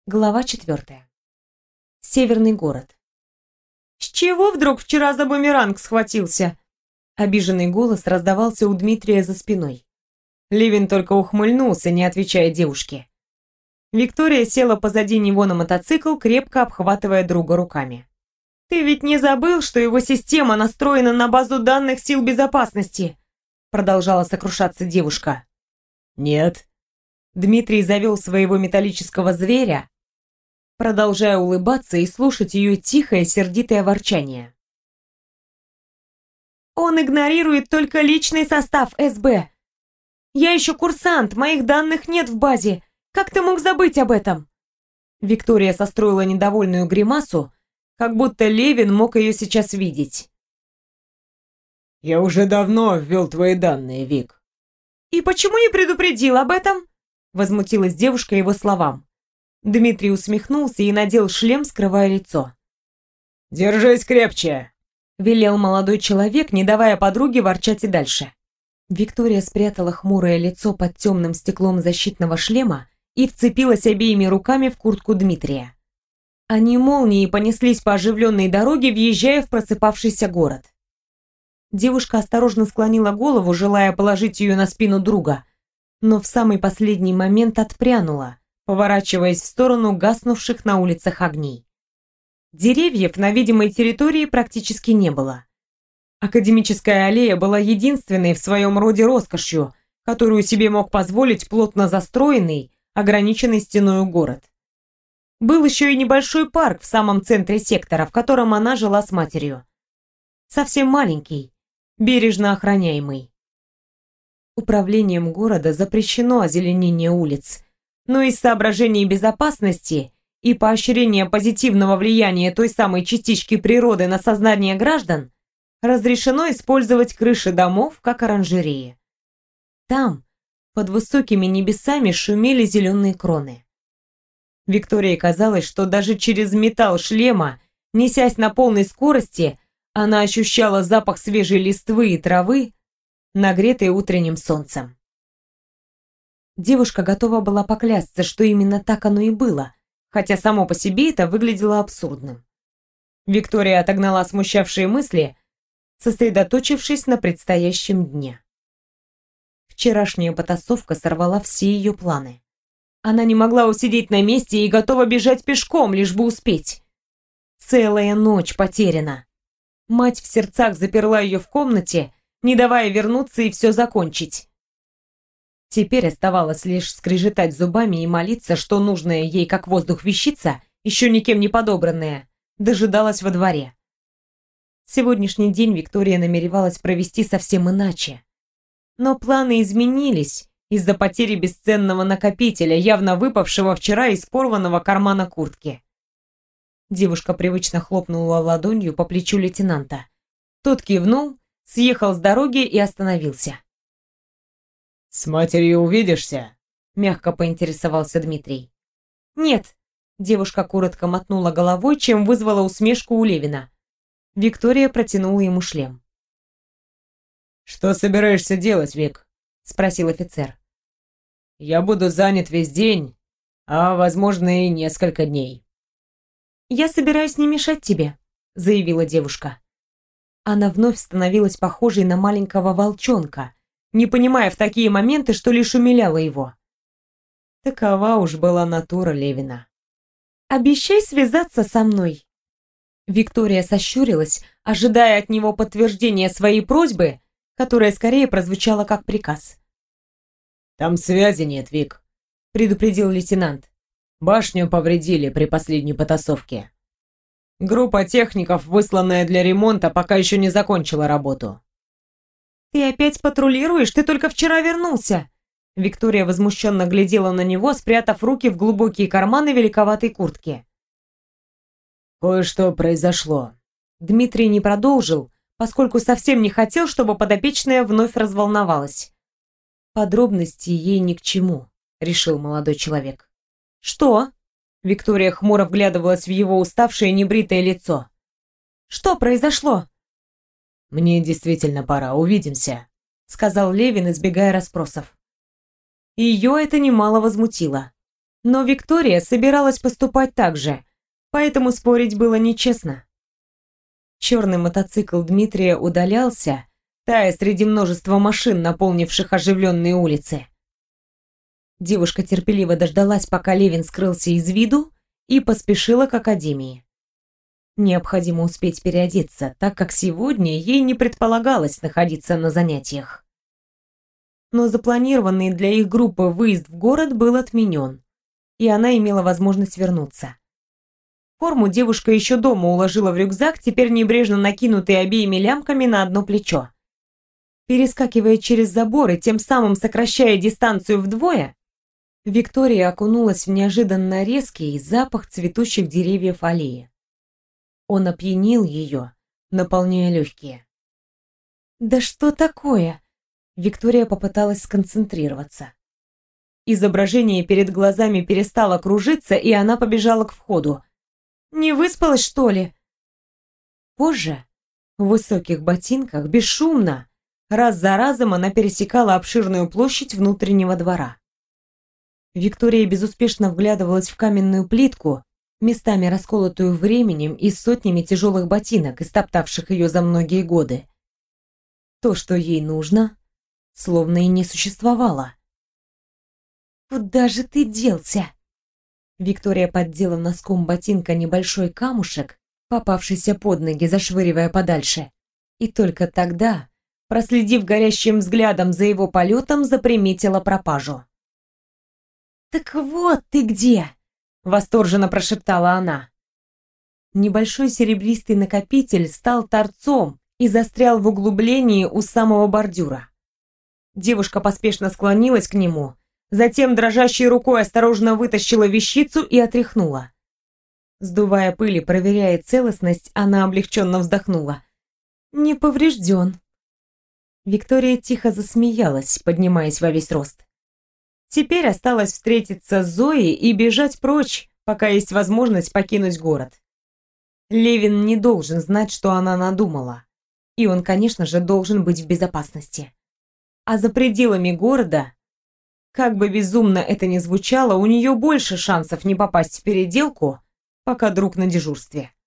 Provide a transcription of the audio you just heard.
Глава 4. Северный город. «С чего вдруг вчера за бумеранг схватился?» Обиженный голос раздавался у Дмитрия за спиной. Левин только ухмыльнулся, не отвечая девушке. Виктория села позади него на мотоцикл, крепко обхватывая друга руками. «Ты ведь не забыл, что его система настроена на базу данных сил безопасности?» Продолжала сокрушаться девушка. «Нет». Дмитрий завел своего металлического зверя, продолжая улыбаться и слушать ее тихое, сердитое ворчание. «Он игнорирует только личный состав СБ. Я еще курсант, моих данных нет в базе. Как ты мог забыть об этом?» Виктория состроила недовольную гримасу, как будто Левин мог ее сейчас видеть. «Я уже давно ввел твои данные, Вик». «И почему не предупредил об этом?» Возмутилась девушка его словам. Дмитрий усмехнулся и надел шлем, скрывая лицо. «Держись крепче!» Велел молодой человек, не давая подруге ворчать и дальше. Виктория спрятала хмурое лицо под темным стеклом защитного шлема и вцепилась обеими руками в куртку Дмитрия. Они молнией понеслись по оживленной дороге, въезжая в просыпавшийся город. Девушка осторожно склонила голову, желая положить ее на спину друга, но в самый последний момент отпрянула, поворачиваясь в сторону гаснувших на улицах огней. Деревьев на видимой территории практически не было. Академическая аллея была единственной в своем роде роскошью, которую себе мог позволить плотно застроенный, ограниченный стеною город. Был еще и небольшой парк в самом центре сектора, в котором она жила с матерью. Совсем маленький, бережно охраняемый. Управлением города запрещено озеленение улиц, но из соображений безопасности и поощрения позитивного влияния той самой частички природы на сознание граждан разрешено использовать крыши домов как оранжереи. Там, под высокими небесами, шумели зеленые кроны. Виктории казалось, что даже через металл шлема, несясь на полной скорости, она ощущала запах свежей листвы и травы, нагретой утренним солнцем. Девушка готова была поклясться, что именно так оно и было, хотя само по себе это выглядело абсурдным. Виктория отогнала смущавшие мысли, сосредоточившись на предстоящем дне. Вчерашняя потасовка сорвала все ее планы. Она не могла усидеть на месте и готова бежать пешком, лишь бы успеть. Целая ночь потеряна. Мать в сердцах заперла ее в комнате, не давая вернуться и все закончить. Теперь оставалось лишь скрежетать зубами и молиться, что нужная ей как воздух вещица, еще никем не подобранная, дожидалась во дворе. Сегодняшний день Виктория намеревалась провести совсем иначе. Но планы изменились из-за потери бесценного накопителя, явно выпавшего вчера из порванного кармана куртки. Девушка привычно хлопнула ладонью по плечу лейтенанта. Тот кивнул, съехал с дороги и остановился. «С матерью увидишься?» — мягко поинтересовался Дмитрий. «Нет», — девушка коротко мотнула головой, чем вызвала усмешку у Левина. Виктория протянула ему шлем. «Что собираешься делать, Вик?» — спросил офицер. «Я буду занят весь день, а, возможно, и несколько дней». «Я собираюсь не мешать тебе», — заявила девушка. Она вновь становилась похожей на маленького волчонка, не понимая в такие моменты, что лишь умиляла его. Такова уж была натура Левина. «Обещай связаться со мной». Виктория сощурилась, ожидая от него подтверждения своей просьбы, которая скорее прозвучала как приказ. «Там связи нет, Вик», — предупредил лейтенант. «Башню повредили при последней потасовке. Группа техников, высланная для ремонта, пока еще не закончила работу». «Ты опять патрулируешь? Ты только вчера вернулся!» Виктория возмущенно глядела на него, спрятав руки в глубокие карманы великоватой куртки. «Кое-что произошло». Дмитрий не продолжил, поскольку совсем не хотел, чтобы подопечная вновь разволновалась. «Подробности ей ни к чему», — решил молодой человек. «Что?» — Виктория хмуро вглядывалась в его уставшее небритое лицо. «Что произошло?» «Мне действительно пора, увидимся», — сказал Левин, избегая расспросов. Ее это немало возмутило. Но Виктория собиралась поступать так же, поэтому спорить было нечестно. Черный мотоцикл Дмитрия удалялся, тая среди множества машин, наполнивших оживленные улицы. Девушка терпеливо дождалась, пока Левин скрылся из виду, и поспешила к академии. Необходимо успеть переодеться, так как сегодня ей не предполагалось находиться на занятиях. Но запланированный для их группы выезд в город был отменен, и она имела возможность вернуться. Форму девушка еще дома уложила в рюкзак, теперь небрежно накинутый обеими лямками на одно плечо. Перескакивая через забор и тем самым сокращая дистанцию вдвое, Виктория окунулась в неожиданно резкий запах цветущих деревьев аллеи. Он опьянил ее, наполняя легкие. «Да что такое?» Виктория попыталась сконцентрироваться. Изображение перед глазами перестало кружиться, и она побежала к входу. «Не выспалась, что ли?» Позже, в высоких ботинках, бесшумно, раз за разом она пересекала обширную площадь внутреннего двора. Виктория безуспешно вглядывалась в каменную плитку, местами расколотую временем и сотнями тяжелых ботинок, истоптавших ее за многие годы. То, что ей нужно, словно и не существовало. «Куда же ты делся?» Виктория поддела носком ботинка небольшой камушек, попавшийся под ноги, зашвыривая подальше. И только тогда, проследив горящим взглядом за его полетом, заприметила пропажу. «Так вот ты где!» — восторженно прошептала она. Небольшой серебристый накопитель стал торцом и застрял в углублении у самого бордюра. Девушка поспешно склонилась к нему, затем дрожащей рукой осторожно вытащила вещицу и отряхнула. Сдувая пыль и проверяя целостность, она облегченно вздохнула. «Не поврежден». Виктория тихо засмеялась, поднимаясь во весь рост. Теперь осталось встретиться с Зоей и бежать прочь, пока есть возможность покинуть город. Левин не должен знать, что она надумала. И он, конечно же, должен быть в безопасности. А за пределами города, как бы безумно это ни звучало, у нее больше шансов не попасть в переделку, пока друг на дежурстве.